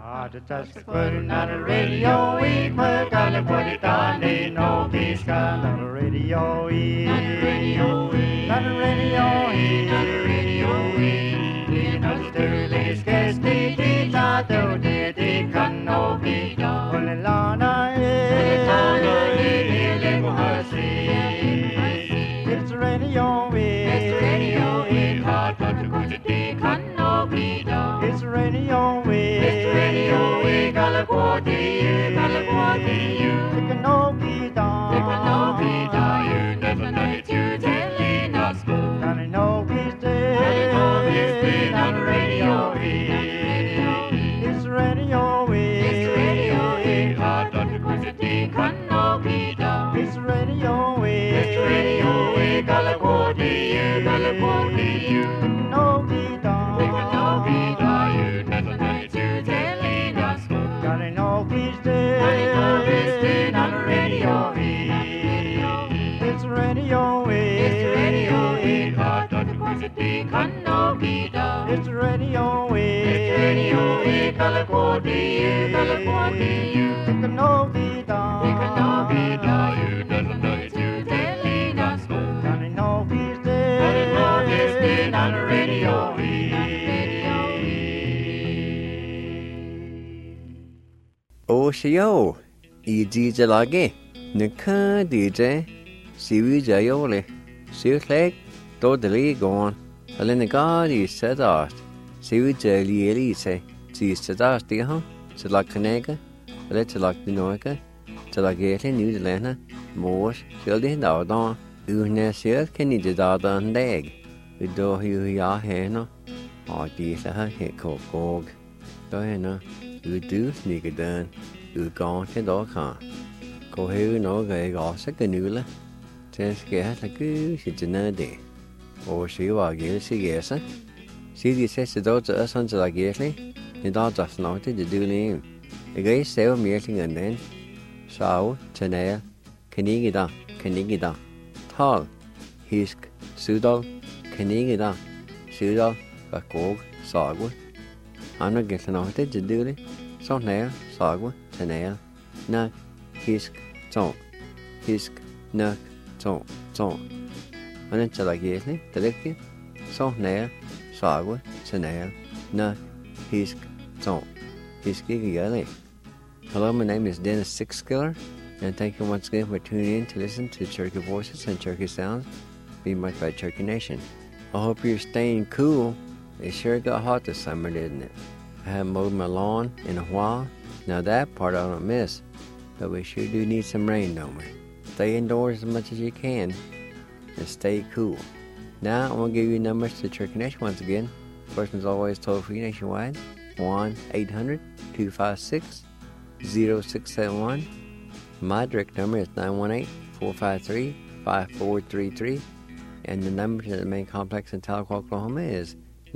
the touch the putting on the radio, we put on the put it on the no peace on the radio, on the radio, on the radio, on the radio, in Australia's guest, the tato, the canopy, on the lana, it's radio, it's radio, hot, but the good the canopy, it's radio, it's radio, California, California, the canopy, you never know it, you telling us, and I know he's dead, on the radio, it's radio, it's radio, hot, but the good the canopy, it's radio, California, California, no guitar, you never know it, you telling us, gotta know he's dead, on the radio, it's radio, hot, but the canopy, it's radio, California, California, the canopy, you never know it, you telling us, gotta know he's dead, on the radio. Oshio, DJ Lage, Nika DJ, Siwi Jayole, Siwlek, Dodley gone, Alena Gadi said art, Siwi Jali Elise, Sadas Diha, Salakanega, Letalak Dinoika, Talagate, New Zealand, Moors, Shildy Dardon, Unasil, Kenny Dardan Leg, Udo Ya Hena, or Disa Heko Gog, Diana. Du snikker den, går til dog gå høje noget af også genule, til skal have gøy sit nede, og se var gæld sig gæse, se de sætte dog til os sådan til gæslig, det der der snart det du lige, jeg kan ikke sæve mere ting end den, så til nær, kan ikke der, tal, hisk, sydal, kan ikke der, sydal, og gog, sagu. Andre gæster nok det du lige. Så nær, sagwa, tanær, nak, hisk, nak, to. Og den tager gæsning, det rigtigt. Så nær, sagwa, tanær, nak, hisk, hisk ikke gældig. Hello, my name is Dennis Sixskiller, and thank you once again for tuning in to listen to Cherokee Voices and Cherokee Sounds, being much by Cherokee Nation. I hope you're staying cool. It sure got hot this summer, didn't it? I haven't mowed my lawn in a while. Now that part I don't miss, but we sure do need some rain, don't we? Stay indoors as much as you can and stay cool. Now I'm going to give you numbers to Cherokee Nation once again. First one's always toll-free nationwide, 1-800-256-0671. My direct number is 918-453-5433. And the number to the main complex in Tahlequah, Oklahoma is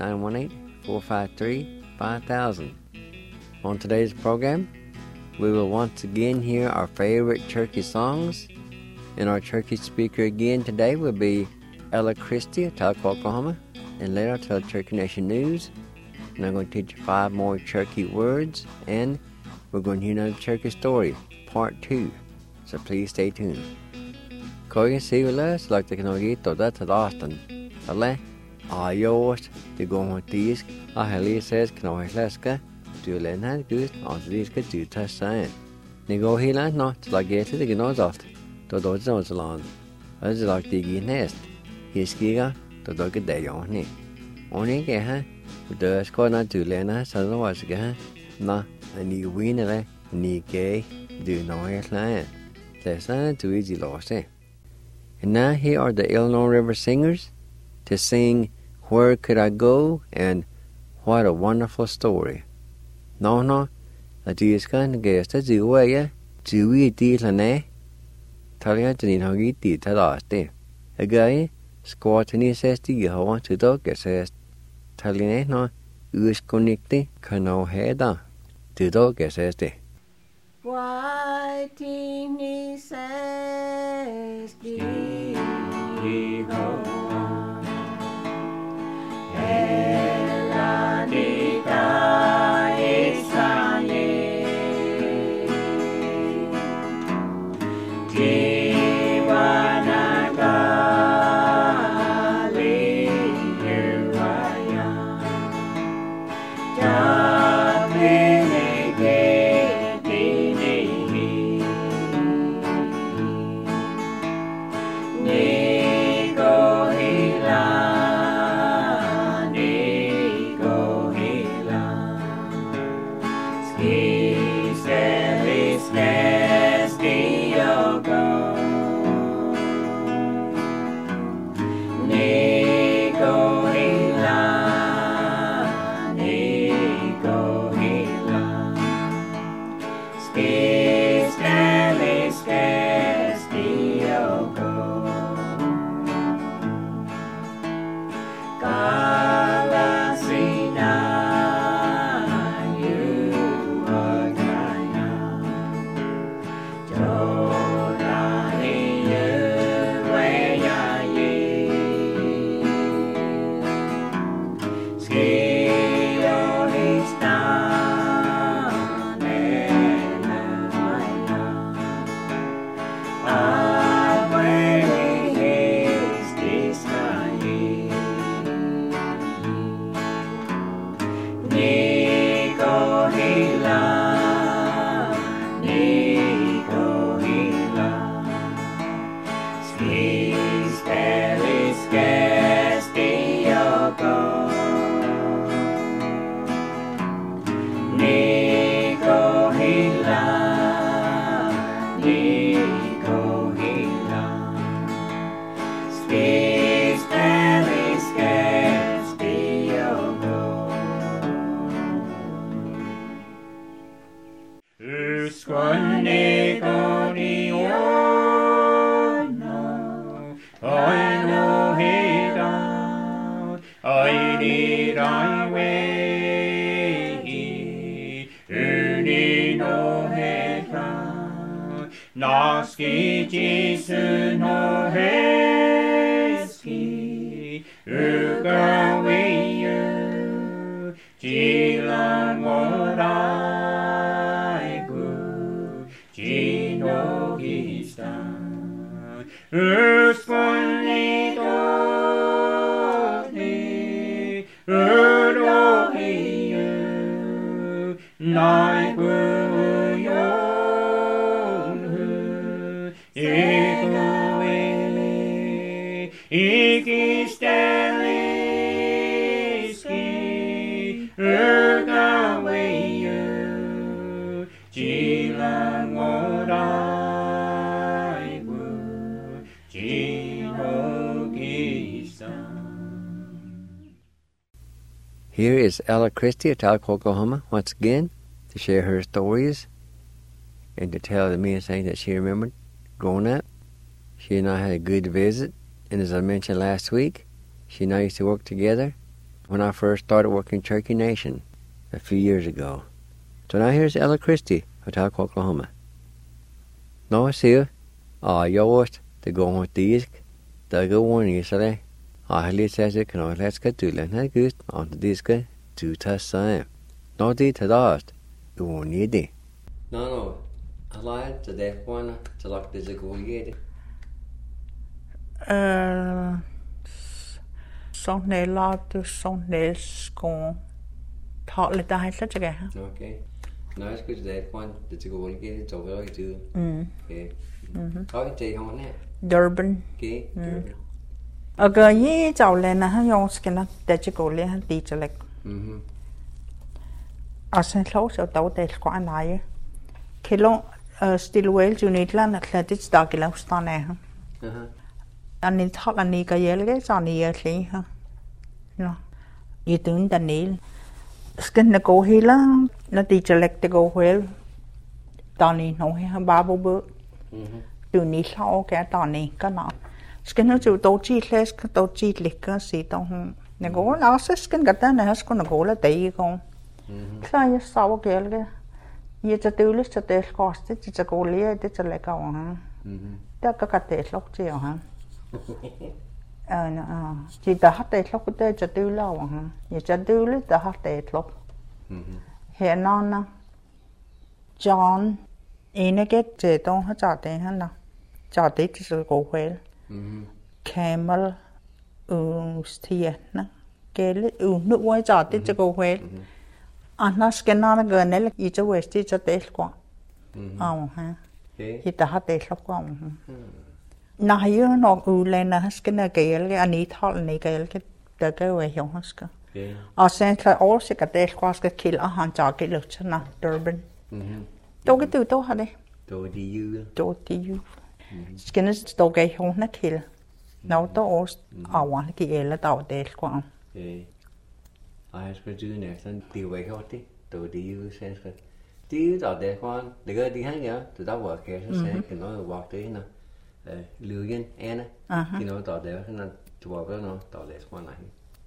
918-453-5000. On today's program, we will once again hear our favorite Cherokee songs. And our Cherokee speaker again today will be Ella Christie of Tahlequah, Oklahoma. And later I'll tell Cherokee Nation News. And I'm going to teach you 5 more Cherokee words. And we're going to hear another Cherokee story, part 2. So please stay tuned. Kogan Sivilas like the Kanogito that at Austin. Ale, yours to go on disk. Heli says Kanohileska. Du länder Gud och vi ska du ta sen. Ni går hela natt like det det genosaft. Då så så lång. Alltså like det ginest. Hiskiga då det jag ni. Och ni ke ha. Då ska na du länder så då var ska ha. Na ni winner ni ke du noisla. Listen to easy lost. And now here are the Illinois River Singers to sing Where Could I Go and What a Wonderful Story. No, la du ska gesta juwa juwi di lane. Talia tini hogi di talaste. Again, squatini says di hawa to dog says Taline no uskonikti kano heda. To dog says de. Why tini says di ho. Elanita Israel. Naski Jesu no heski ugawiyu jilan moraigu jinogistan uskunni doni udohiyu naigu Ikisteliski ugawiyu jilan moraigu jinogistan. Here is Ella Christie of Talc, Oklahoma, once again to share her stories and to tell the many things that she remembered growing up. She and I had a good visit, and as I mentioned last week, she and I used to work together when I first started working Cherokee Nation a few years ago. So now here's Ella Christie of Talc, Oklahoma. Nå ser jag åt det går mot disk, det går ordning i sig. Jag har lite sett kan jag läska till den här gud om det diska du tar sig. Nå det tar dast, du ordning det. No, I lied to that one to lock this a go get it. Sånt nedlaget, sånt nedskåret. Talet der helt ikke det. Okay. Now it's good that one to go get it so well too. Okay. Okay, on that. Durban. Okay. Og jeg tavlen har jeg også kendt det ikke går lige han dit til læg. Og så lov så dog det skal en leje. Kilo Stillwell Unitland at det stadig lavstand af. Anh thọ là ni cái gì cái sao ni vậy thì ha, nó, như tướng đàn ni, cái này cô hi là nó đi chơi lek để cô huế, tao ni nói ha ba bố bữa, từ ni sau cái tao ni cái nó, cái nó chịu tổ chức les cái tổ chức lịch cái gì tao không, này cô là cái cái này cái nó cô là tây con, sao như sau cái như cho tiêu lịch cho tây cost cho cô lia để cho lại câu ha, đó cái tây lóc chiều ha. Chỉ ta hát tết lộc cái cho tiêu lâu hả? Như cho tiêu lấy ta hát tết lộc. Hiện nay nè, John, anh cái chế độ hát trả tiền hả nè? Trả tiền thì sẽ có huế. Camel, Stian nè, cái lấy nước ngoài trả tiền sẽ có huế. Anh nói cái nào là gần này là chỉ cho huế chỉ cho tết quá. Ha. Chỉ ta hát tết lộc quá. Nãy giờ nó lên là cái này cái anh ấy thọ này cái về hiểu hết cái. Ở sen là all sẽ cái tết qua cái kia là hàng chả cái lực chân là Durban. Đâu cái từ đâu hả đây? Đâu đi du. Cái này đâu cái hiểu nó kia. Nào đâu ở ngoài cái là tàu tết qua. Ai sẽ do này sang tiêu về hết đi. Đâu đi du sen cái. Tiêu tàu tết qua, để cái đi hàng nhá, từ đó vào cái sen cái nó vào tới nè. Lưu yên anh á, khi nó tỏ đẹp thì nó chụp cái nó tỏ đẹp quá này.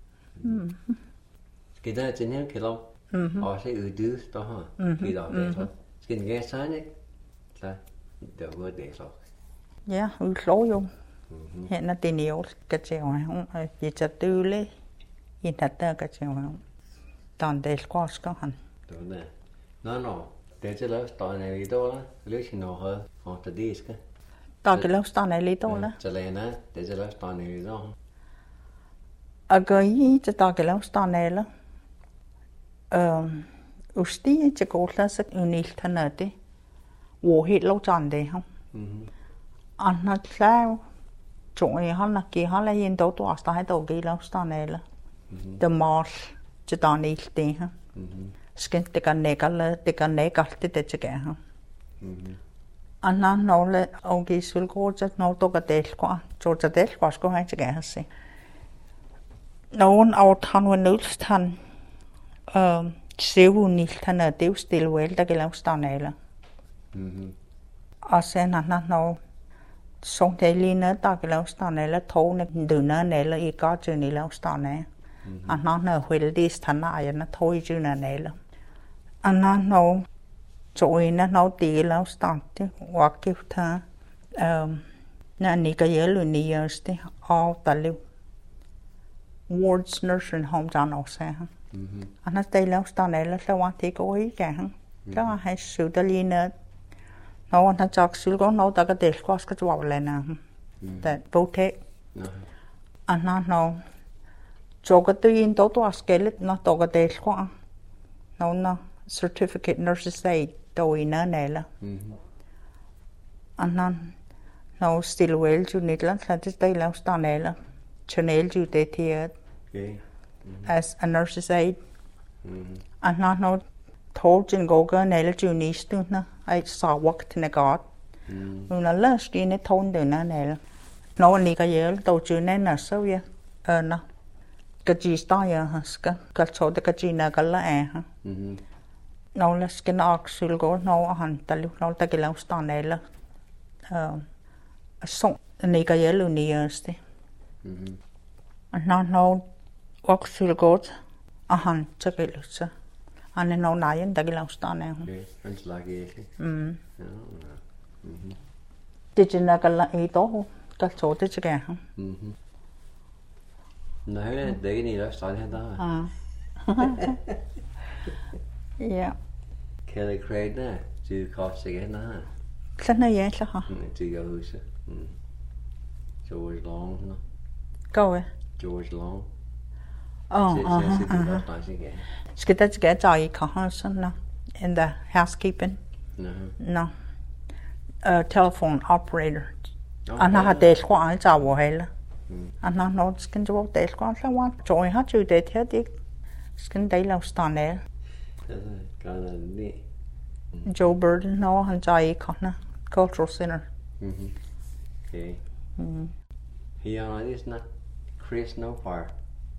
Cái đó trên hết cái lâu, họ sẽ đưa đó ha, khi tỏ đẹp thôi. Cái nghe sáng đấy, là đều có đẹp rồi. Yeah, lố vô. Hiện là tiền nhiều cái chiều này không, chỉ cho tư lấy, hinta ka chim tan del kwas ka han Đúng nè. Nó để cho lớp tỏi này đi đâu đó, lớp chỉ nó hơn, hoặc là đi cái. ta cái lâu sta này li to la Cho lên á, để cho lớp tỏi này đi đâu. agai ta ta cái lâu sta này la usti che ko la sak unil thanati wo hit lo chan de ha anna tla choi ha na ki ha la yin do to sta ha do gi lâu sta này la the mar che ta ni te ha skin te kan ne kal te kan ne kal te che ga ha anna no le o gi sul ko che no to ka tel ko cho che tel ko ko ha che ga ha se no one out han when notes tan siêu nil than ở tiêu still well ta cái lâu sta này là asen anh nó xong thế li nữa ta cái lâu sta này là thâu này từ nữa này là ít có chữ này lâu sta này anh nó well đi than này nó thôi chữ này là anh nó trội nó tí lâu sta thì hoặc kiểu thà nè ní cái gì luôn ní years thì all ta lưu wards nursing home cho nó xe anh nói đây lâu sta này là sao thì có ý cả đó hay sự ta li nữa nó anh chắc sự có nó ta cái để có cái vào lại nè để vô thế anh nói nó cho cái tự nhiên tổ tổ scale nó tổ cái để có nó certificate nurses aid tôi nữa này là anh nói nó still well chú nít lắm là đây lâu sta này là cho nên chú để thiệt as a nurse's aide. And not told in Goga and Ella Junistuna, I saw walked in a god. Una last in a tone de Nanel. No one like a yell, though Junena, so ya. No. Gaji staya huska, Gato the Gajina Gala. No less can ox will go no a hunt, the look not the Gilau Stanella. A song, the nigga yellow nears. And not no. Walk through the goat, a hunt, check it, sir. And then no lion, the Gilau Stan. It's like it. Did you not eat all? That's all did you get? No, they need us starting that. Yeah. Kelly Craig there, to cost again, huh? Sana yes, huh? To go, sir. George Long, no? Go away. George Long. Skal det get I no in the housekeeping? No. Telephone operator. And I had this one job well. And I know skin to this one I want joy had you did here dick skin day low stand there. Joe Burden no and Jai Connor Cultural Center. Okay. He is not Chris no far.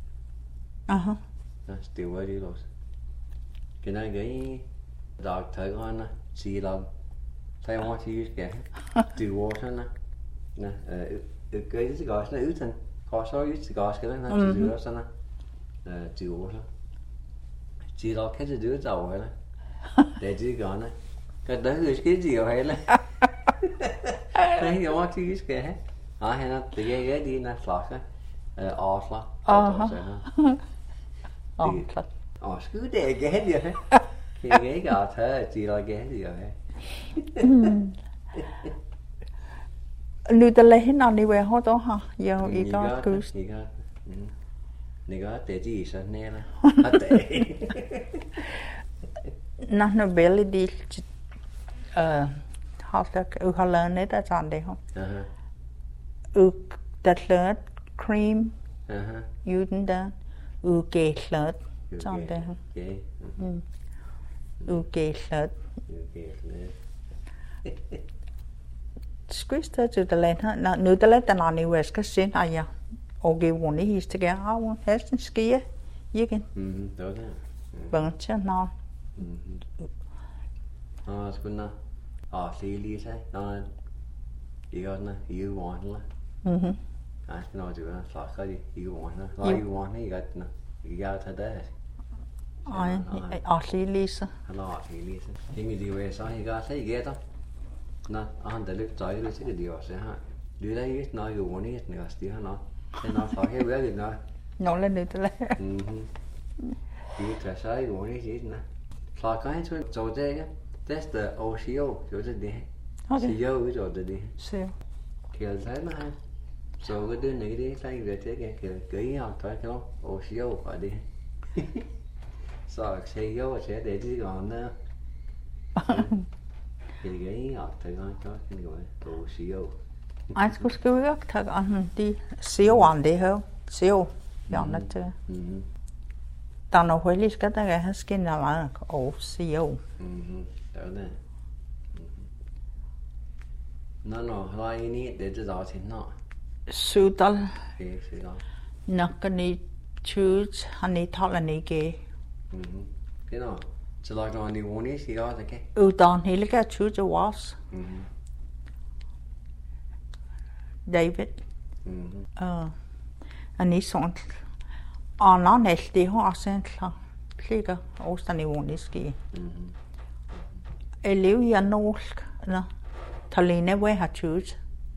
That's the way it goes. Can I get dog tag on a sea log? I want to use get do water. No, it goes to gosh, no, Uton. Cost all used to gosh, get not to do us on a do water. Sea log can do it over. They do gone. Got the who's kids you, Haley. I want to use get. I had not the gay in that flocker. Oslo. Sku det ghét gì hết. Khi ghét gọt thế, chị lo ghét gì rồi. Nữ ta lấy hết nào đi về hết đó hả? Giờ ý có cứ. Nè có tệ gì sao nè là. Nó nó belly đi. Họ sẽ họ lên đấy ta chọn đấy không? Đặt lên cream. Uden ugelet chọn đây không? Ugelet. Squeeze to the land, not new the let and on the west, because sin I okay one he's to get out has and ski you can. Bunch of no. It's good enough. See, Lisa, no, you got no, you want it. I know do it. Fuck you want it. Like you want it, you got no. You got today. I see Lisa. Hello, Lisa. Think you do so you got say get up. No, on the left side, you see the deal. Say, huh? Do they use now? You want it? No, still not. Then I thought, hey, well, you know, Nó lên được tới. Ý là sai của này gì nè. Là cái chỗ đây á. That's the OCO chỗ đây đi. CO cái chỗ đây đi. Siêu. Kiểu thế mà. Chỗ cái đứa này đi sai về thế cái kiểu cái học thôi cái OCO phải đi. Sao CO sẽ để đi còn nữa. Thì cái học thời gian cho cái gọi OCO. Anh cũng cứ gác thật anh đi siêu anh đi hơn siêu dọn nó chứ tao nói với lý cái cái hết skin là mà siêu đó nè nó lại ní để cho đó thì nó sưu tal cái đó nó cái này choose anh đi thọ là này cái nó chỉ là nó đi uống ní đó thôi cái tao thì lấy cái choose was David anh ấy xong nó này thì họ sẽ khi cái Australia muốn đi ski liu ya nô nó thà lì nè với hạt chuột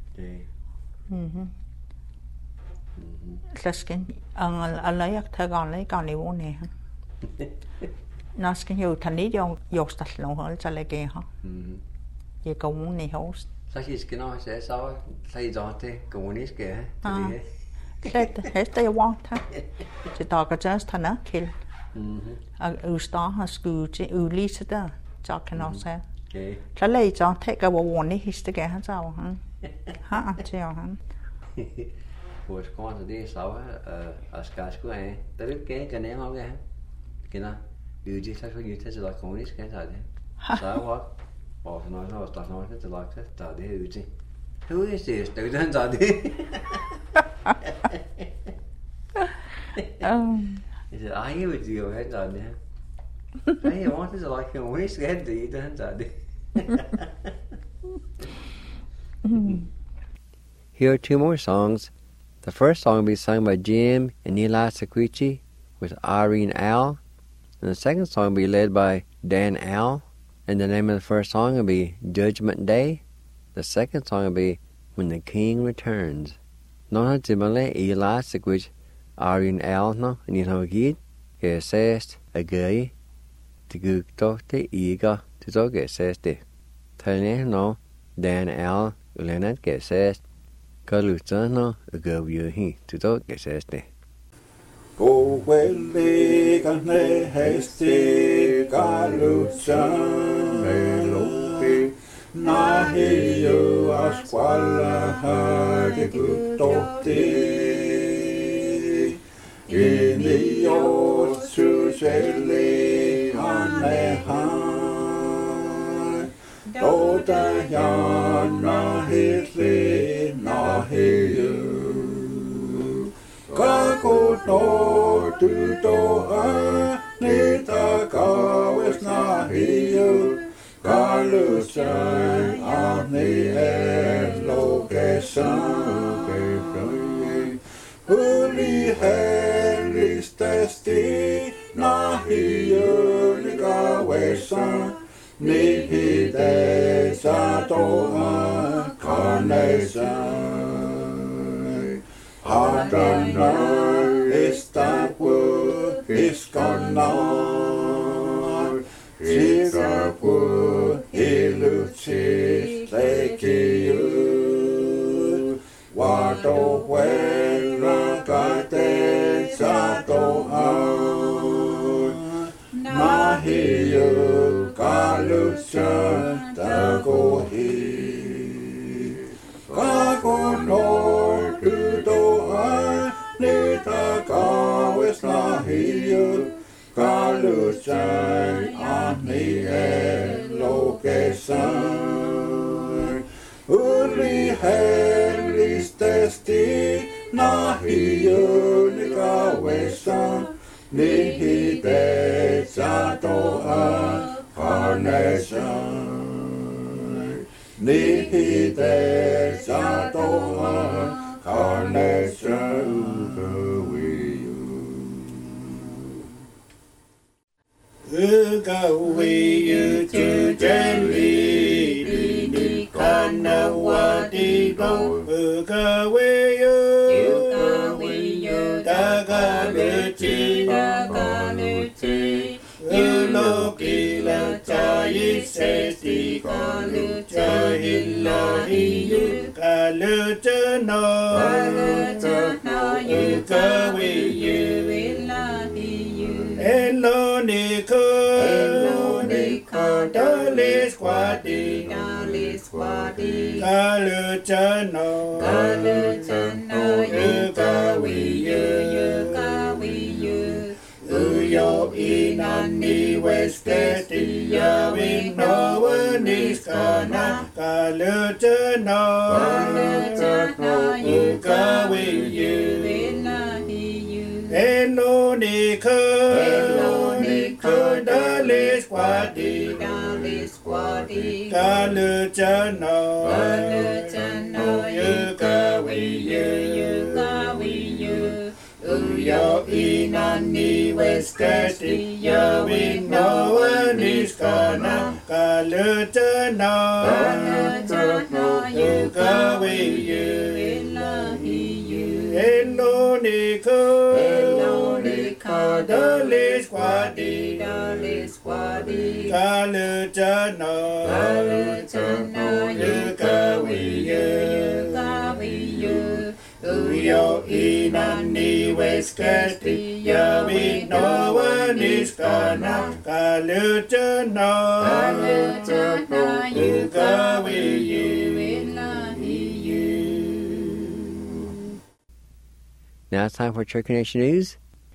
là skin anh lấy thà còn liu muốn nè nó skin nhiều thà lý do dột sạch luôn hơn cho lại kia hả vậy cậu muốn nè host sao khi cái nó sẽ sao thay gió thế communist kìa hết tay quan thà chỉ tao cái just thà nó kill start has school chỉ lý sẽ đó cho cái nó sẽ trả lời cho thế cái bộ này hết cái hết sao hả chịu hả buổi con thì đi sáu ở sky school này tới cái này không cái nào điều gì sao như thế là communist cái sao đấy sao quá bỏ nó thế là cái sao đấy điều gì who is this tự nhiên sao đấy is it I with you hết rồi nè I want to like communist cái gì tự nhiên sao đấy Here are two more songs. The first song will be sung by Jim and Eli Sequici with Irene Al. And the second song will be led by Dan Al. And the name of the first song will be Judgment Day. The second song will be When the King Returns. Nó hết chỉ bằng lấy Eli Sequici, Irene Al nó, nhìn hồi ghiết, kể xét, ở ghế, thì cứ tốt thế ý cơ, thì tốt kể xét đi. Thời nét nó, Dan Al, lên nét kể xét, có lưu cho nó, ở gờ vừa hi, thì tốt kể xét đi. Cô quên đi các nơi hesti cả lưu cho nơi lúc đi na hi yêu asquala ha cái cứ tốt đi ini yo su seli ane ha do ta ya na hi li na hi yêu các cô tô tu tô a ni ta cao es na hiu ca lu sai a ni e lo ke sa ke kai huli heli stesti na hiu ni ka we sa ni hi de sa to a ka ne sa Adonai istapu iskonar Zikapu iluci lekiu Wato huera kate sato Nahiyu kalucha takohi Kakonor Nita kawes nahiyu kalusai ani lokesan uli helis testi nahiyu ni kawesan nihi de satoa carnation nihi de satoa carnation Ugawiyu tujeli ni kana wadigo Ugawiyu Daga ti lo ki la cha yi se ti ka lu cha hi la hi yu ka lu cha no yu ka wi yu elo ni ko da le squadi ka lu cha no yu ka wi yu yo inani westeti ya we no is kana kalutano ukawi you eno nika dale squadi kalutano ukawi you yo inani westeti ya we no is kana kalutano ukawi you eno nika dale squadi kalutano ukawi you yo inani westeti ya we no is kana kalutano ukawi you. Now it's time for Cherokee Nation News.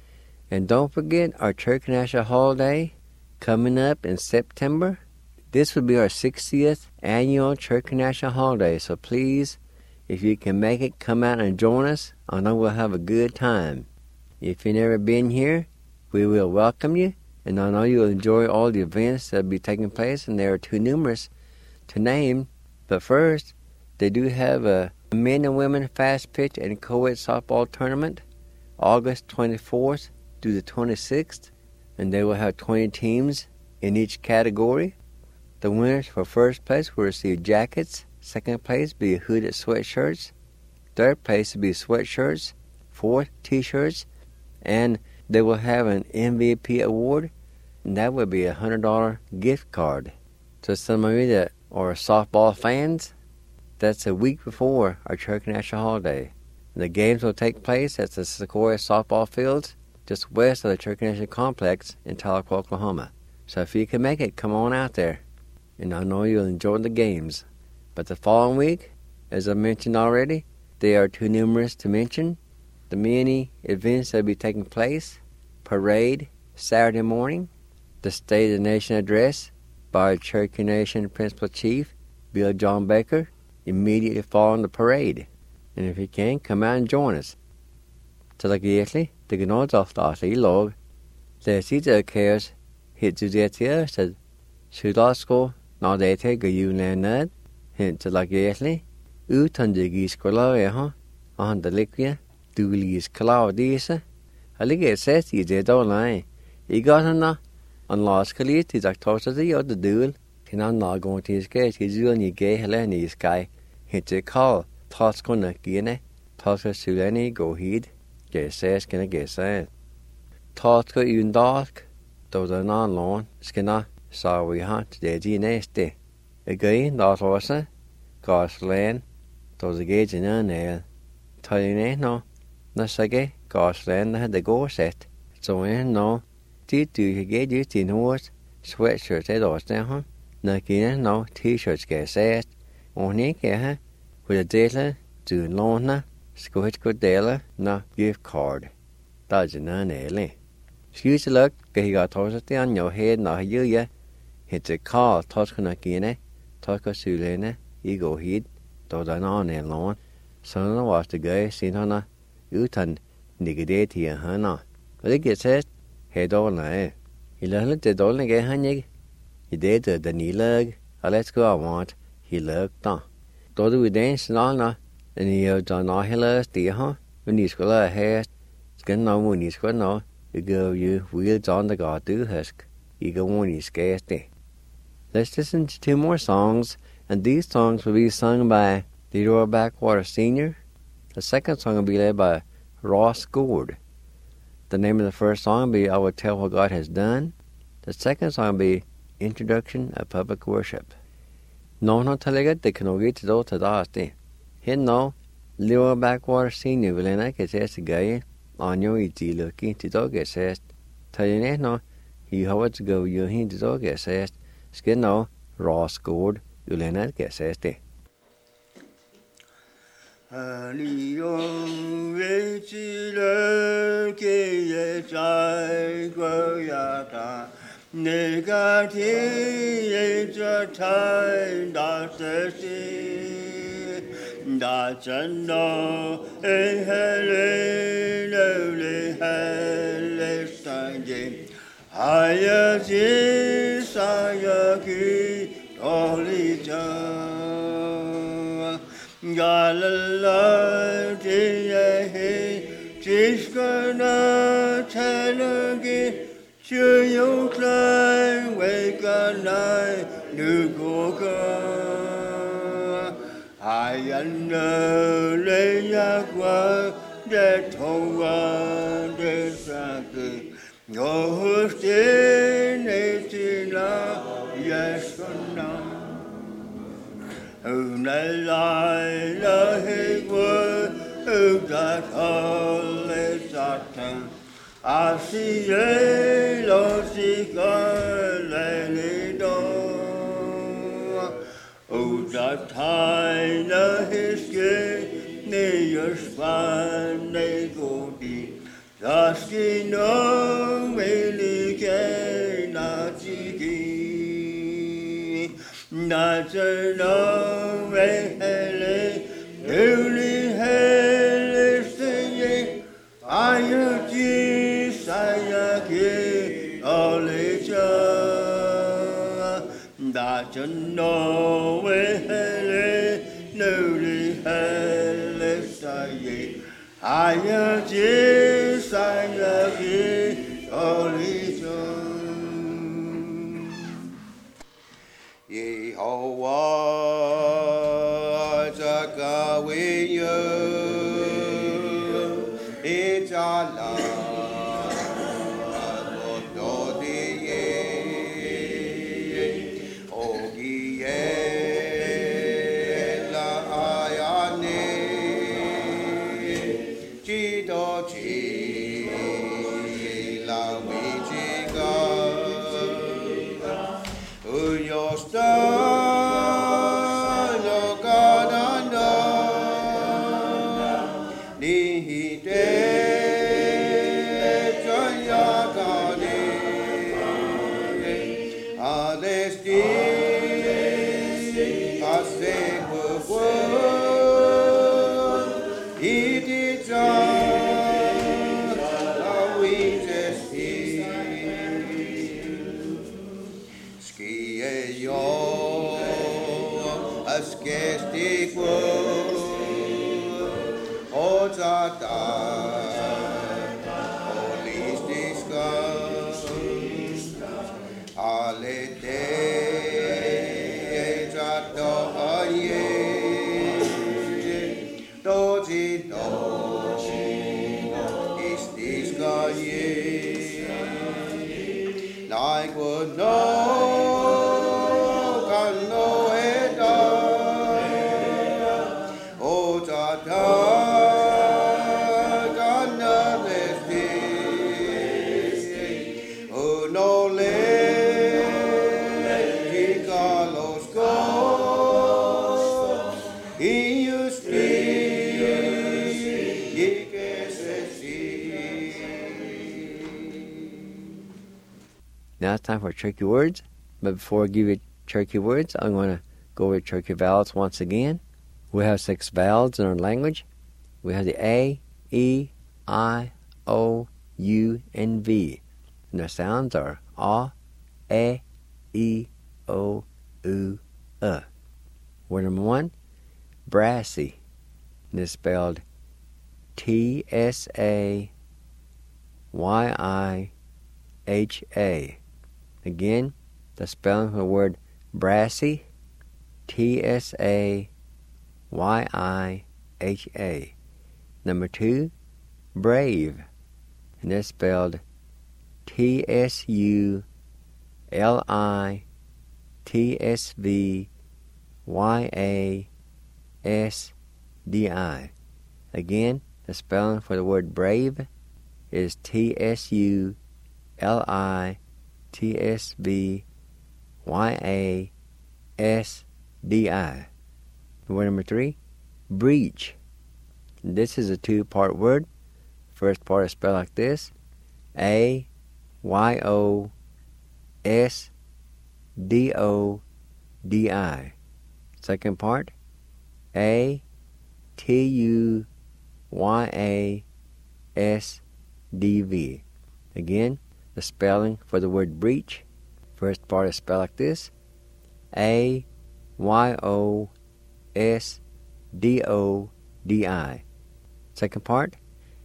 And don't forget our Cherokee National Holiday coming up in September. This will be our 60th annual Cherokee National Holiday. So please, if you can make it, come out and join us. I know we'll have a good time. If you've never been here, we will welcome you. And I know you'll enjoy all the events that will be taking place. And they are too numerous to name. But first, they do have a men and women fast pitch and co-ed softball tournament, August 24th through the 26th, and they will have 20 teams in each category. The winners for first place will receive jackets, second place will be hooded sweatshirts, third place will be sweatshirts, fourth t-shirts, and they will have an MVP award, and that will be a $100 gift card. So some of you that are softball fans, that's a week before our Cherokee National Holiday. The games will take place at the Sequoia Softball Fields, just west of the Cherokee Nation Complex in Tahlequah, Oklahoma. So if you can make it, come on out there. And I know you'll enjoy the games. But the following week, as I mentioned already, they are too numerous to mention. The many events that will be taking place: parade Saturday morning, the State of the Nation address by Cherokee Nation Principal Chief Bill John Baker, immediately following the parade. And if you can, come out and join us. Talagietli, the Gnod of the log, the Caesar cares, hit to the tear, said, Sudasko, not they take a unanad, hint Talagietli, Utandigi Scola, on the liquia, Doolies Claudisa. A ligate says he did all line. He got enough, on last Calit, his actosity or the duel, can I'm not going to his gate, his only gay Helene sky. Hit a call, toss gonna gine, toss a suleni go heed, get says can I get sad. Toss go in dark, though the non lawn, skinner, saw we hunt the DNA. Again, that was a gas land, though the gauge in a nail. Telling no, Nasage, gas land had the go set. So in no, did you get you in horse, sweatshirts at all down, Nakina no t-shirts get sad. Only care with a dealer to loan squid good dealer no gift card. That's an early. Excuse the luck, he got tossed on your head, no you ya. Hit a call, Toscana Guinea, Tosca Sulena, ego heed, though the non and loan. Son was the guy seen on a Utan, Nigadeti and Hannah. But it gets said, head all night. He learned the dolly get honey. He did the knee leg, let's go, I want. He looked on. Though we danced all night, and he had done all his last day, when he's got a hair, skin no when he's got no, you go you wheels on the god do husk, you go when he's scarcely. Let's listen to two more songs, and these songs will be sung by Leroy Backwater Sr. The second song will be led by Ross Gord. The name of the first song will be I Will Tell What God Has Done. The second song will be Introduction of Public Worship. No talaga te knogi te do te daste. Hinno Leo Backwater Senior Vilena que se gay año y tilo que te do que se tayene no he howats go you hin te do que se skinno raw scored Vilena que se este. 利用为己人给也在过呀他那个天也这太大的心大真的哎嘿嘞嘞嘞嘿嘞三年还有几三个给道理讲Galala Jaya Jishkana Chanagi Chuyo Klai Wakanai Nukoka Ayana Leyakwa Detowa Desaki Yohustin Etila Yeshkanam Unalai la hegwa ugat hale satan asiye lo sikale lido ugat hai la hiske ne yashpan ne godi daski no melike na tiki Nazarno hele newly hele singing ayuji sayaki oleja Nazarno hele newly hele singing ayuji sayaki oleja Yehovah Zakawiyu Itala Gododiye Ogiye La Ayane Chidochi La Wichiga Uyosta Like would no can no eta o tata kana lesti o no le los go you speak ye que se Now it's time for Cherokee Words. But before I give you Cherokee Words, I'm going to go over Cherokee vowels once again. We have 6 vowels in our language. We have the A, E, I, O, U, and V. And their sounds are A, E, O, U, Word number 1, brassy. And it's spelled T-S-A-Y-I-H-A. Again, the spelling of the word brassy, T-S-A-Y-I-H-A. Number 2, brave. and that's spelled TSULITSVYASDI. Again, the spelling for the word brave is TSULITSVYASDI. Word number 3, breach. This is a two-part word. First part is spelled like this: AYOSDODI. Second part, ATUYASDV. Again, the spelling for the word breach. First part is spelled like this: AYOSDODI. Second part,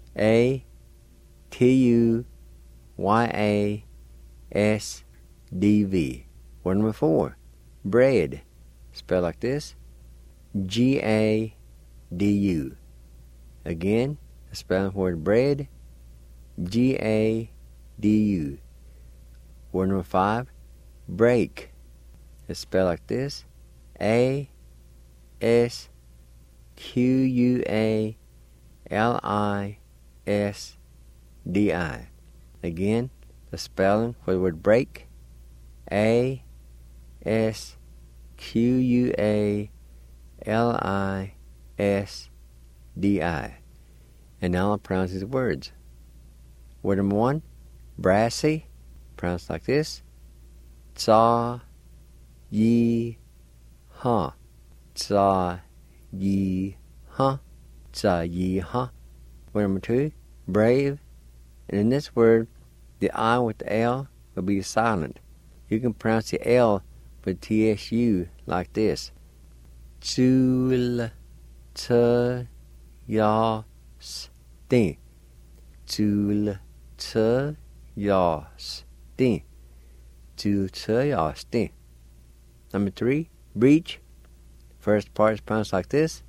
ATUYASDV. Word number 4, bread. Spelled like this: GADU. Again, the spelling for word bread: GADU. Word number 5, break. It's spelled like this: ASQUALISDI. Again, the spelling for the word break: ASQUALISDI. And now I'll pronounce these words. Word number 1, brassy. Pronounced like this: Tsa Yi Ha. Tsa Yi Ha. Tsa Yi Ha. Word number 2, brave. And in this word, the I with the L will be silent. You can pronounce the L with TSU like this: Tsul Tsa Ya Sti. Tsul Tsa Ya Sti. Tsul Tsa Ya Sti. Number 3, breach. First part is pronounced like this: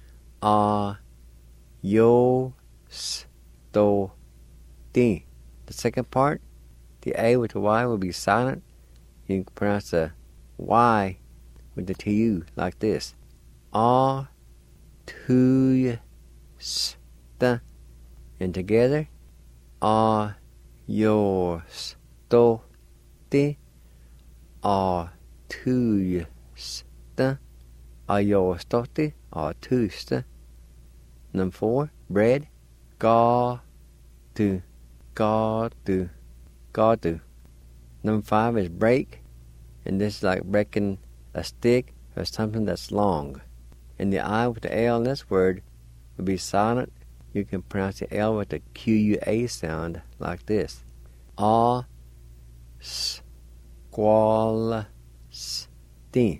Yo Sto Ti. The second part, the A with the Y will be silent. You can pronounce the Y with the TU like this: Tu Sta. And together, Yo Sto Ti. Tu Sta. Yo Sto Ti. Tu Sta. Number 4, bread. Ga Du. Ga Du. Ga Du. Number 5 is break, and this is like breaking a stick or something that's long. And the I with the L in this word will be silent. You can pronounce the L with the QUA sound like this: Squalsti.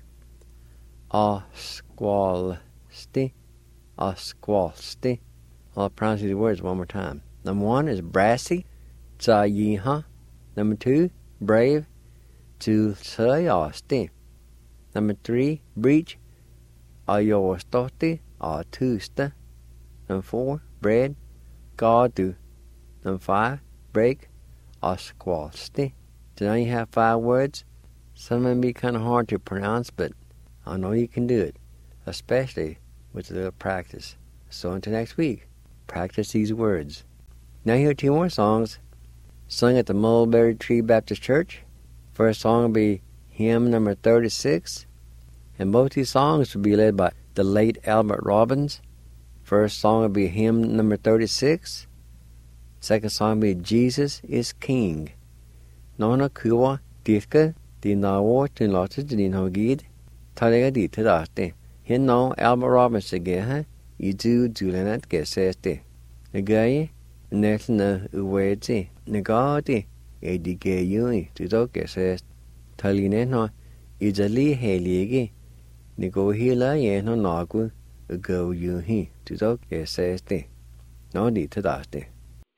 Squalsti. Squalsti. I'll pronounce these words one more time. Number 1 is brassy. Tsa Yi Ha. Number 2, brave. Tsul Tsa Ya Sti. Number 3, breach. Yo Sto Ti. Tu Sta. Number 4, bread. Ga Du. Number 5, break. Squalsti. So now you have 5 words. Some may be kind of hard to pronounce, but I know you can do it, especially with a little practice. So until next week, practice these words. Now here are 2 more songs sung at the Mulberry Tree Baptist Church. First song will be hymn number 36, and both these songs will be led by the late Albert Robbins. First song will be hymn number 36. Second song will be Jesus is King. Nona kuwa ditka di nawo tin lotta din hogid talega di tadaste. Hin no Albert Robbins again idu dulenat geseste. Nagaye netna uwezi nagadi edige yui tudo gesest. Taline no ijali heligi nigo hila ye no nagu go yuhi tudo geseste. No di tadaste.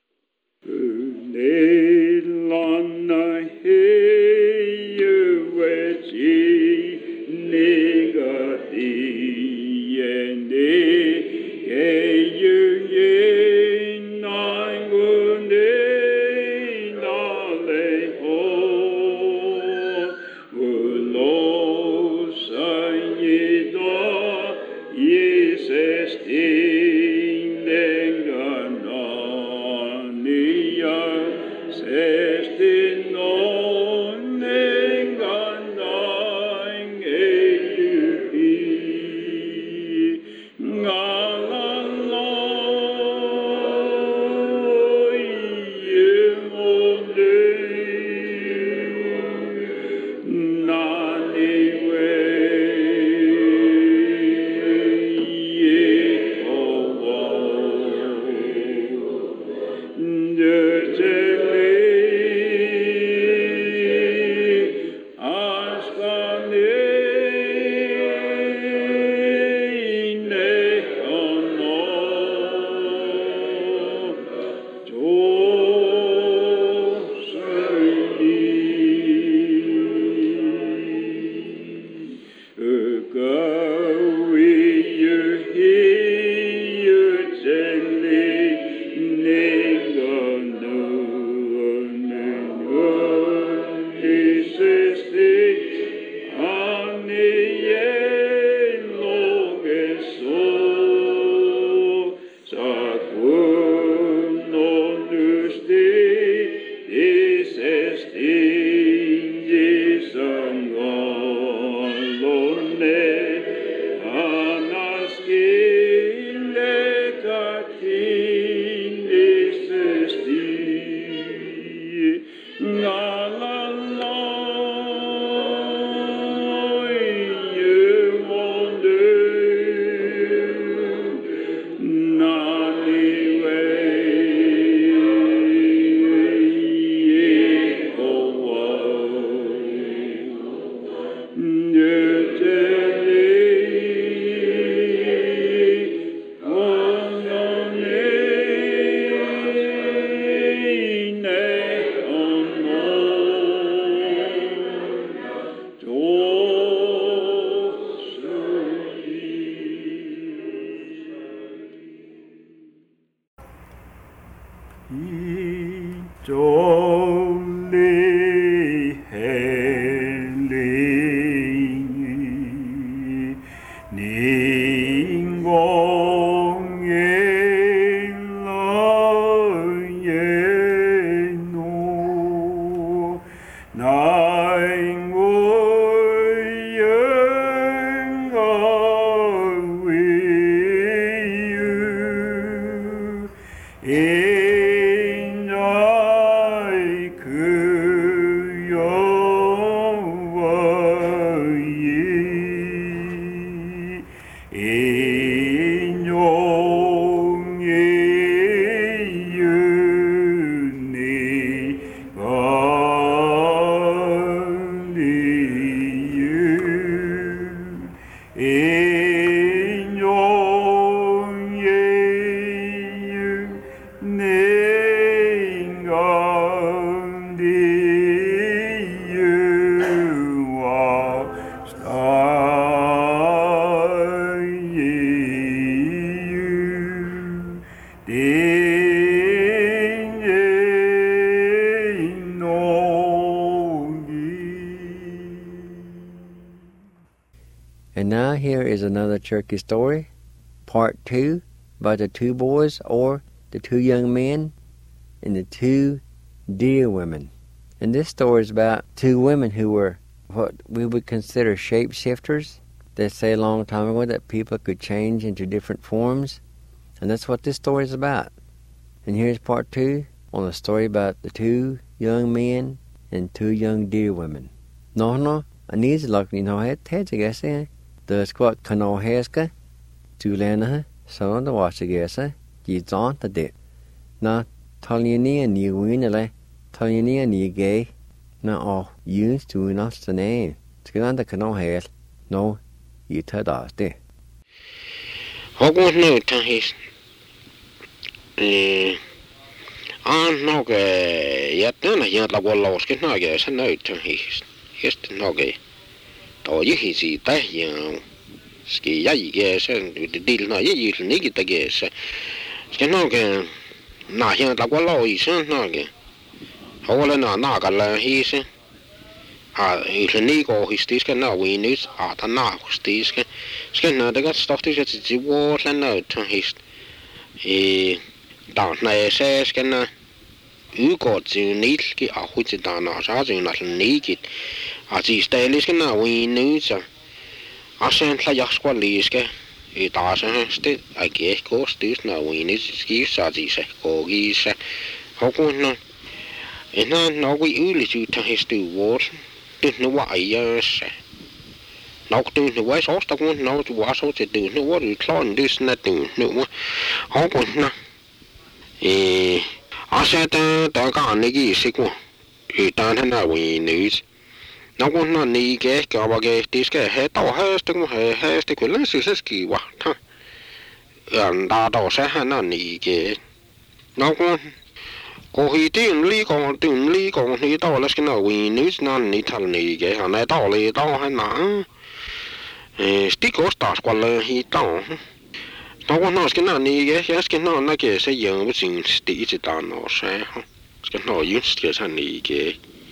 Lana heyu wechi negati yende heyu ye nangunde And now here is another Cherokee story, part 2, about the 2 boys, or the 2 young men, and the 2 deer women. And this story is about 2 women who were what we would consider shapeshifters. They say a long time ago that people could change into different forms, and that's what this story is about. And here's part 2 on the story about the 2 young men and 2 young deer women. No, I need to look, head to guess, the squat cano haska, Julana, son the wash guess, G's on the dit. Na, Taliani and you win, Taliani and you gay, na all used to enough the name. To get on the cano hair, no, you ted off there. How good no to his nog yet then I had a wall lost in Nagas and no to his. Yes, Nogay. Oh, you see that young ski, I guess, and with the deal, not you can nigga, I guess. Skanogan, not here, like what law is, Noggin. All in a nagala, he said. He's a nigger, his disc, and now we need at a knock, disc. Skinner, they got stuff to get the water and out to his. He don't know, says, can you got to need a which it down, I was not naked. As he stays now, we knew so. I sent like a squad leaske. It doesn't state, I guess, goes this now, we need skis, as he said, go geese. How good no? And now we only to his 2 words. Didn't know what I say. Now, doing the west, all the one now to wash out to do no what you clown this and that doing no more. How good no? I said, the garnigi sick one. It done now, we news. Now, one not need get this guy head or has the quillas is ski what? And that also had not need get. Now, one. Go he didn't legal, he thought let's know we news none need tell me get, and I thought it all had now. Stick or stars while he down. No one knows can need get, yes, can not like a young within stitch it down or say. Can no use get a need get.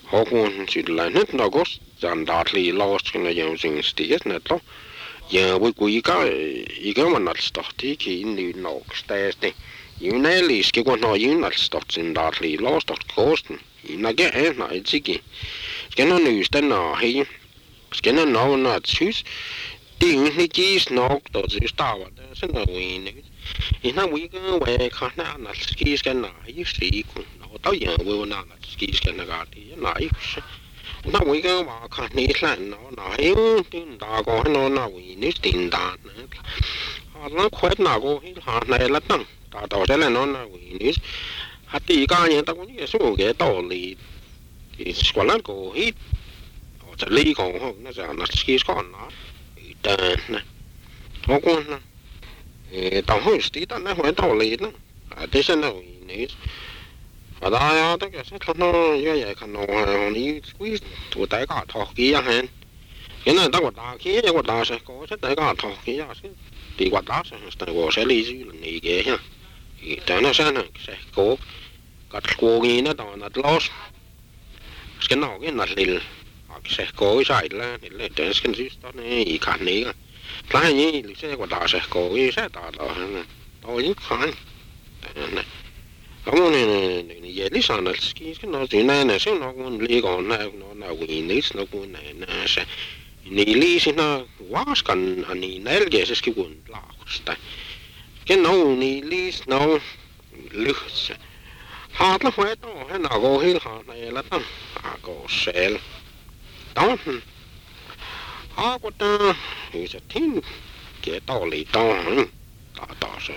họ cũng chỉ là hết nó có dàn đạt li lo cái này giống như stiết này đó giờ với quý cái mà nát start thì khi như nó stairs này những này li cái quan họ những nát start dàn đạt li lo start cost nó cái này chỉ cái nó new start nó hay cái nó nát choose tiếng này chỉ nó đó chỉ start vậy sẽ nó vậy này nó quý cái về khả năng nát cái nào hay gì cũng nó tao giờ với nát cái nào thì nó nó quý cái mà khả năng là nó hay tiếng đa có nó quý ní tiếng đa nó khỏe nào có họ này là tăng tao sẽ là nó quý ní hạt thì cái này tao cũng như số cái đạo lý thì quan là có ítจะลีของเขาน่าจะนัดสกีสก่อนนะแต่นะเพราะว่านะต้องให้สตีตั้งแต่หัวต่อเลยนะแต่ฉันเอาอย่างนี้แต่ได้อะแต่ก็ฉันทำน้อยใหญ่ขนาดนี้วิตัวแต่ก็ถอดกี่อย่างเห็นcái này ta quạt đá kia quạt đá sẽ có chắc tại có thọ kia chứ thì quạt đá sẽ tại có sẽ lý dư là gì kia nha thì tại nó sẽ cố cắt cố gì nó toàn là loss cái nào cái nạt lì sẽ cố chạy là thì lấy cái đó này khả này cái này sẽ quạt đá sẽ cố sẽ đá đó tôi những khoản này không này dễ lý sao là cái nó chuyện này là sẽ nó cũng lý còn này nó là vì lý nó cũng này nó sẽ ni lý xin nó quá cần anh này là cái cái quần là cái nó ni lý nó lướt hạt nó phải đó hay nào có hết hạt này là đó có sẽ đó hạt của ta thì sẽ thiên cái đạo lý đó đó sẽ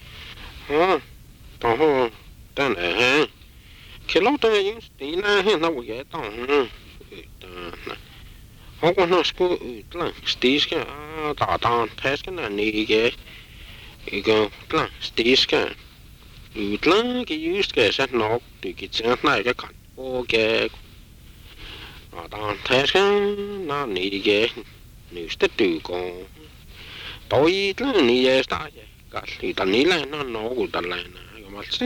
đó đó này ha cái lúc đó những tí na hay nó cái đó họ có nói cái là stis cái đào tạo test cái này cái là stis cái là cái use cái sẽ nó từ cái chuyện này cái cần ok đào tạo test cái nó này cái nếu sẽ từ con tối là này cái sao cái thì tận này là nó cũng tận này cái mà chứ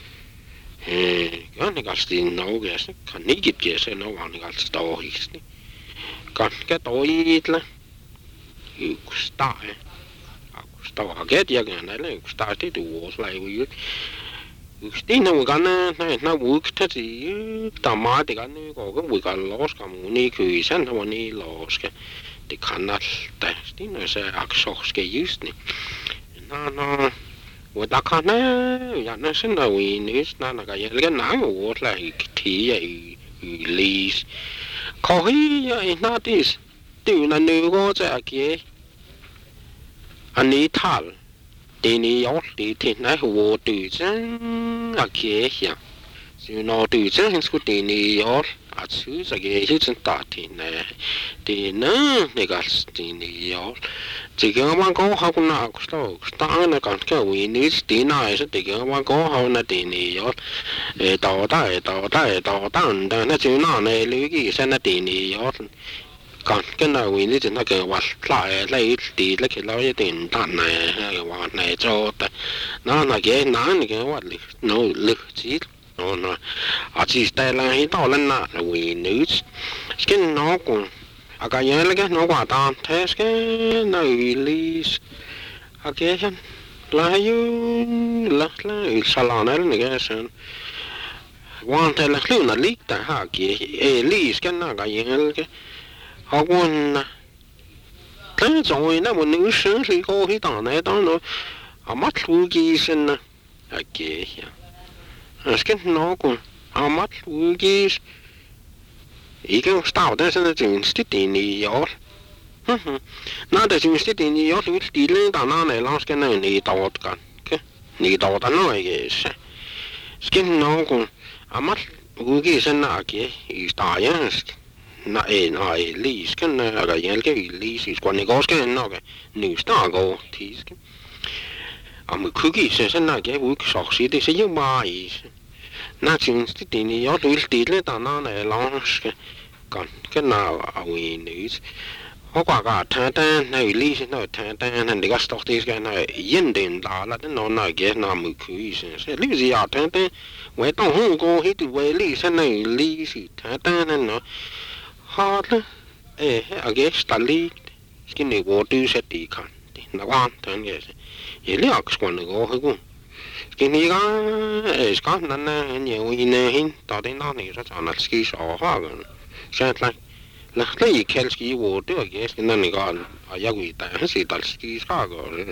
cái này cái gì nó cái sẽ cần này cái sẽ nó vào cái story còn cái tối là star cái gì cái này là star thì đủ lại với tí nó cái này nó work thế gì tầm mai thì cái này có cái buổi cái loss cái muốn đi cứ xem thằng này loss cái thì khả năng tại tí nó sẽ access cái use này nó người ta khả năng nhà nó sẽ là vì nếu nó là cái nào work lại thì vậy release có cái nó thì từ là nếu có cái anh ấy thal thì này thì nó vô từ chân à kia呀就nó từ chân hình thức thì này à chứ cái chân ta thì nó cái thì này chỉ cái mà có học nào đó ta nó còn cái vì này thì này sẽ thì cái mà có học là thì này đào tạo nó chứ nó này lưu cái sẽ là thì này còn cái nào vì này nó cái vật lại lấy thì lấy cái lấy tiền đàn này cái vật này cho nó là cái vật nó lực chỉ nó chỉ tay là hết đó lên là vì nữ cái nó cũng cái nhớ là cái nó quả tàn thế cái nó release cái là salon này cái sơn quan thế là lúc nào leak tại ha cái release cái nào cái nhớ cái họ quan cái rồi nó một nữ sinh thì có cái tàn này đó nó mất lưu ký sinh cái cái nó cũng mất lưu ký 이게 스타트에서는 지금 스티니 요 나도 지금 스티니 요 스티는 다나네 랑스케는 니 도트간 니 도트는 이게 스킨 노고 아마 우기 선나게 이 스타이언스 나 리스ken aga jelke lisis kwani gosken noge nu stago tiske am kugi senna게 uk soxi de se mai na ching stini yo du stile ta na ne lanske kan cái nào à vì nữ Họ quả cả thằng ta này lý sẽ nói thằng ta này cái stock this cái này yên định đã là nó nói cái nào mới khui sẽ lý gì à thằng ta vậy tao không có hết vậy lý sẽ này lý gì thằng ta này nó họ đó I guess ta lý cái này vô tư sẽ đi khăn nó quan thằng cái gì lý học quan nó có hơi cái này cái nó nhiều gì nè tao thấy nó này rất là nó ski sọ hoa rồi sẽ lại là lấy cái ski vô tư cái nó này cái ya quỷ ta sẽ ta ski sao rồi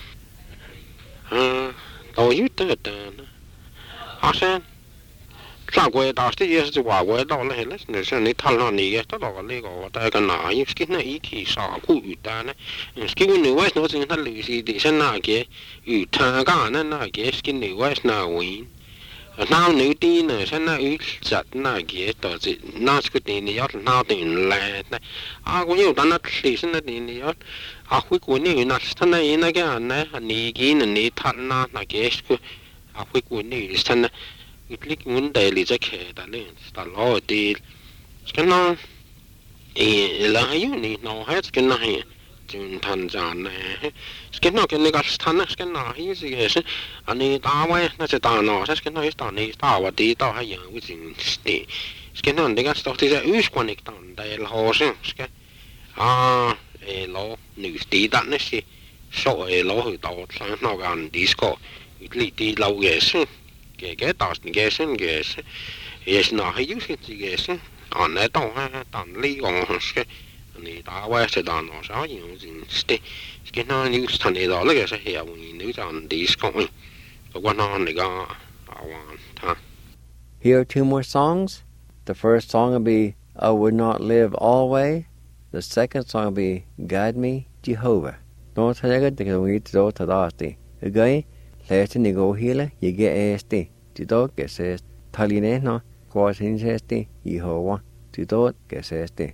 tao yêu tới sen sao quay tao sẽ yêu thì qua quay tao là hết nên sẽ này thằng nó này cái tao cái cái ta cái nào yêu cái này ý khi sao cũng yêu ta nè cái người ngoài nó chính là lưu sĩ thì sẽ nào cái yêu ta cái này cái người ngoài nào win nào nếu đi nữa sẽ nào yêu chặt nào cái đó thì nào cái tiền này nào tiền lại này cũng nhiều ta nó thì sẽ nào tiền này cuối cùng này nó sẽ này cái này cái này thằng nó cái cuối cùng này sẽ nào cái vấn đề là cái cái đó lên ta lo thì cái nó là hay như nó hết cái này chúng thành ra này cái nó cái này cái thằng nó cái nào hay gì cái anh ấy ta vậy nó sẽ ta nó cái này ta này ta và đi ta hay những cái gì cái nó cái cái story là ước quan hệ tận đây là hồ sơ cái lo nữ tí đặt nó sẽ số lo hồi đầu sang nó gần disco lý tí lâu cái tao cái sinh cái nó hay dùng cái anh này tao tao lý còn cái này ta vậy sẽ tao nó sao những cái nó như thằng này đó là cái sẽ hiểu nếu chọn disco cái quan nó này cái Here are two more songs. The first song will be I Would Not Live Always. The second song will be Guide Me, Jehovah. Don't tell you that we need to go to the hospital. Again, let's go here. You get este. Tu do que se taline no. Quasin este. Jehovah. Tu do que se este.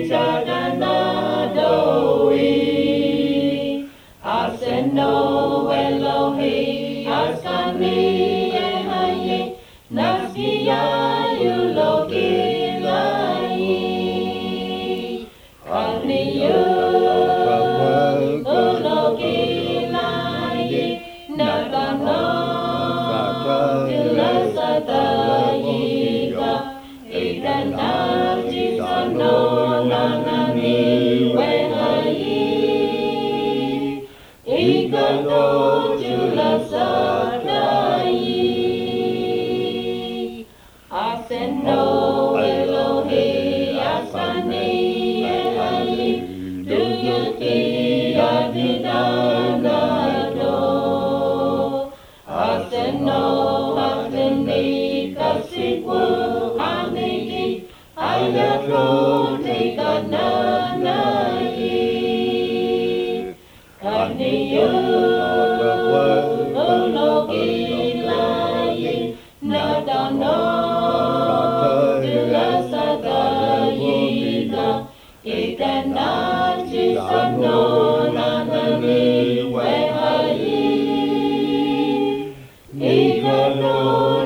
Elohim, Aseno Elohim, Askani Ehaye, Naskia Yulogilai, Agniyu Ulogilai, Nakano Ilasatayiga, Idanati Sano Nanani Wehayi, Igano Julasatayi, Aseno Elohim, Asani Ehayi, Duyuki Adinanado, Aseno Aseni Kasipu Aniki, Ayatro Tikananayi, Kaniyu Ulogilai, Nadano Julasatayiga, Idanachi Sano Nanani Wehayi, Igano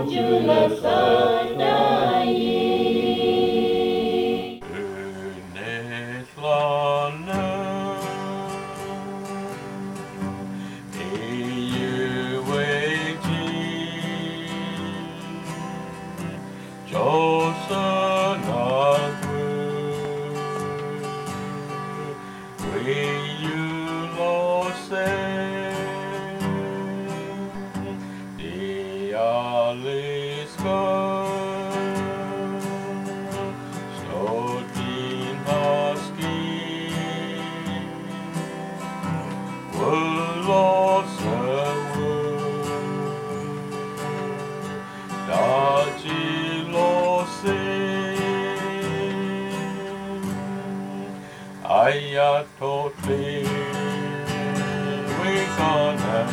Julasatayi. Ayatotli, we gonna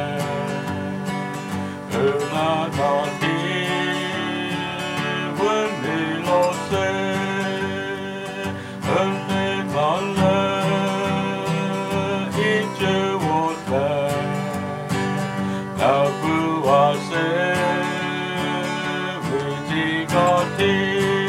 learn. Unadati, when they lost it, when they can learn, each was there. Now who was it, we got it.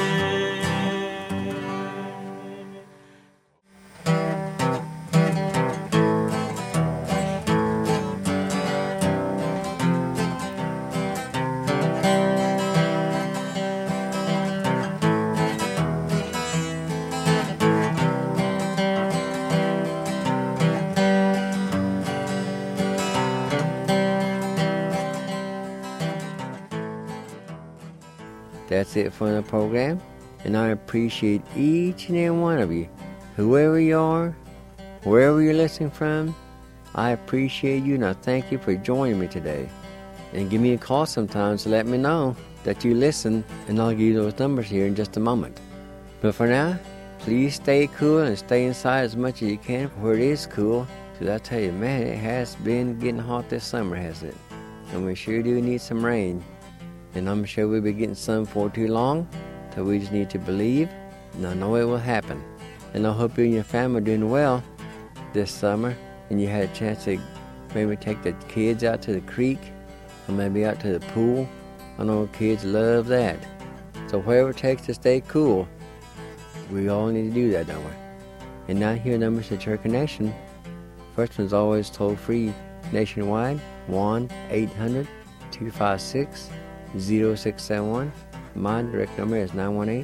That's it for the program, and I appreciate each and every one of you. Whoever you are, wherever you're listening from, I appreciate you, and I thank you for joining me today. And give me a call sometimes to let me know that you listen, and I'll give you those numbers here in just a moment. But for now, please stay cool and stay inside as much as you can where it is cool, because I tell you, man, it has been getting hot this summer, hasn't it? And we sure do need some rain. And I'm sure we'll be getting some for too long, so we just need to believe, and I know it will happen. And I hope you and your family are doing well this summer, and you had a chance to maybe take the kids out to the creek, or maybe out to the pool. I know kids love that. So wherever it takes to stay cool, we all need to do that, don't we? And now here are numbers to Church Connection. First one's always toll free nationwide, 1-800-256-0671. My direct number is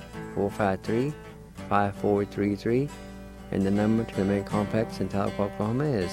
918-453-5433. And the number to the main complex in Tahlequah, Oklahoma is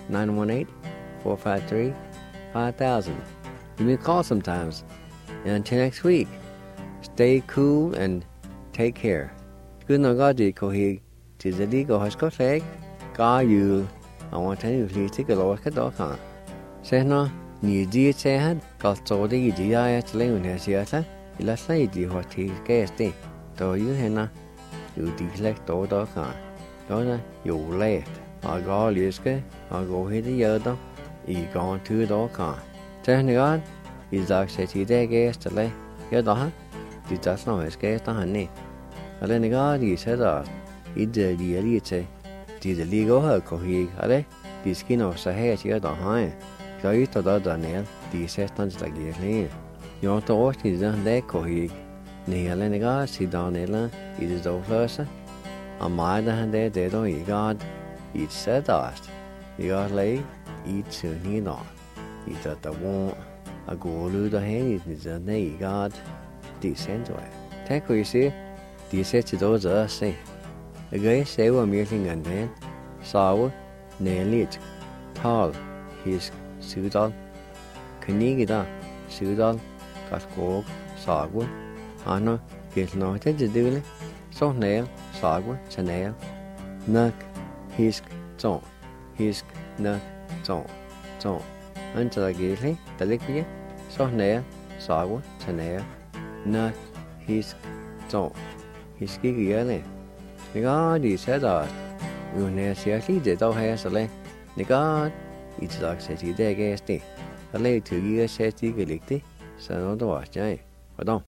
918-453-5000. Give me a call sometimes. And until next week, stay cool and take care. Good no God ko hi to the legal hospital. Ga you I want to please take a look at the car. Say no, you did say had got so the idea at Leon has yet. Let's say what he guessed it. So you henna, you deflect all the car. Don't you left. I go Liska, I go hit the other. You gone to the car. Say God, is like said he there guessed to lay. You're the did just know his guest the honey. And then God, he said, i det lige til. De lige går her ko hi, ale? De skinner så her til der har. Så i der ned, de sætter der lige. Jeg tror også det ko hi. Nele nega sidan nele i det dofløse. Og mig der han det der i gad i sædast. Jeg lei i tøni der. I der hvor og gå ud der hen i det der i gad. De sender. Tak for I se. De sætter der der se. Jeg ser hvor virkelig den. Sav nelit tal hisk sydal. Knigida sydal kaskog sagu. Ano gilno det dele. Så næl sagu tanæl. Nak hisk to. Hisk nak to. To. Anta der gilhe der ligger. Så næl sagu tanæl. Nak hisk to. Hisk gilhe. Niga de sætter. Nu når jeg siger lige det dog her så længe. Niga i tildag sæt i dag gæst det. Og længe til at sætte ikke ligge det. Så når du var jeg. Hvordan?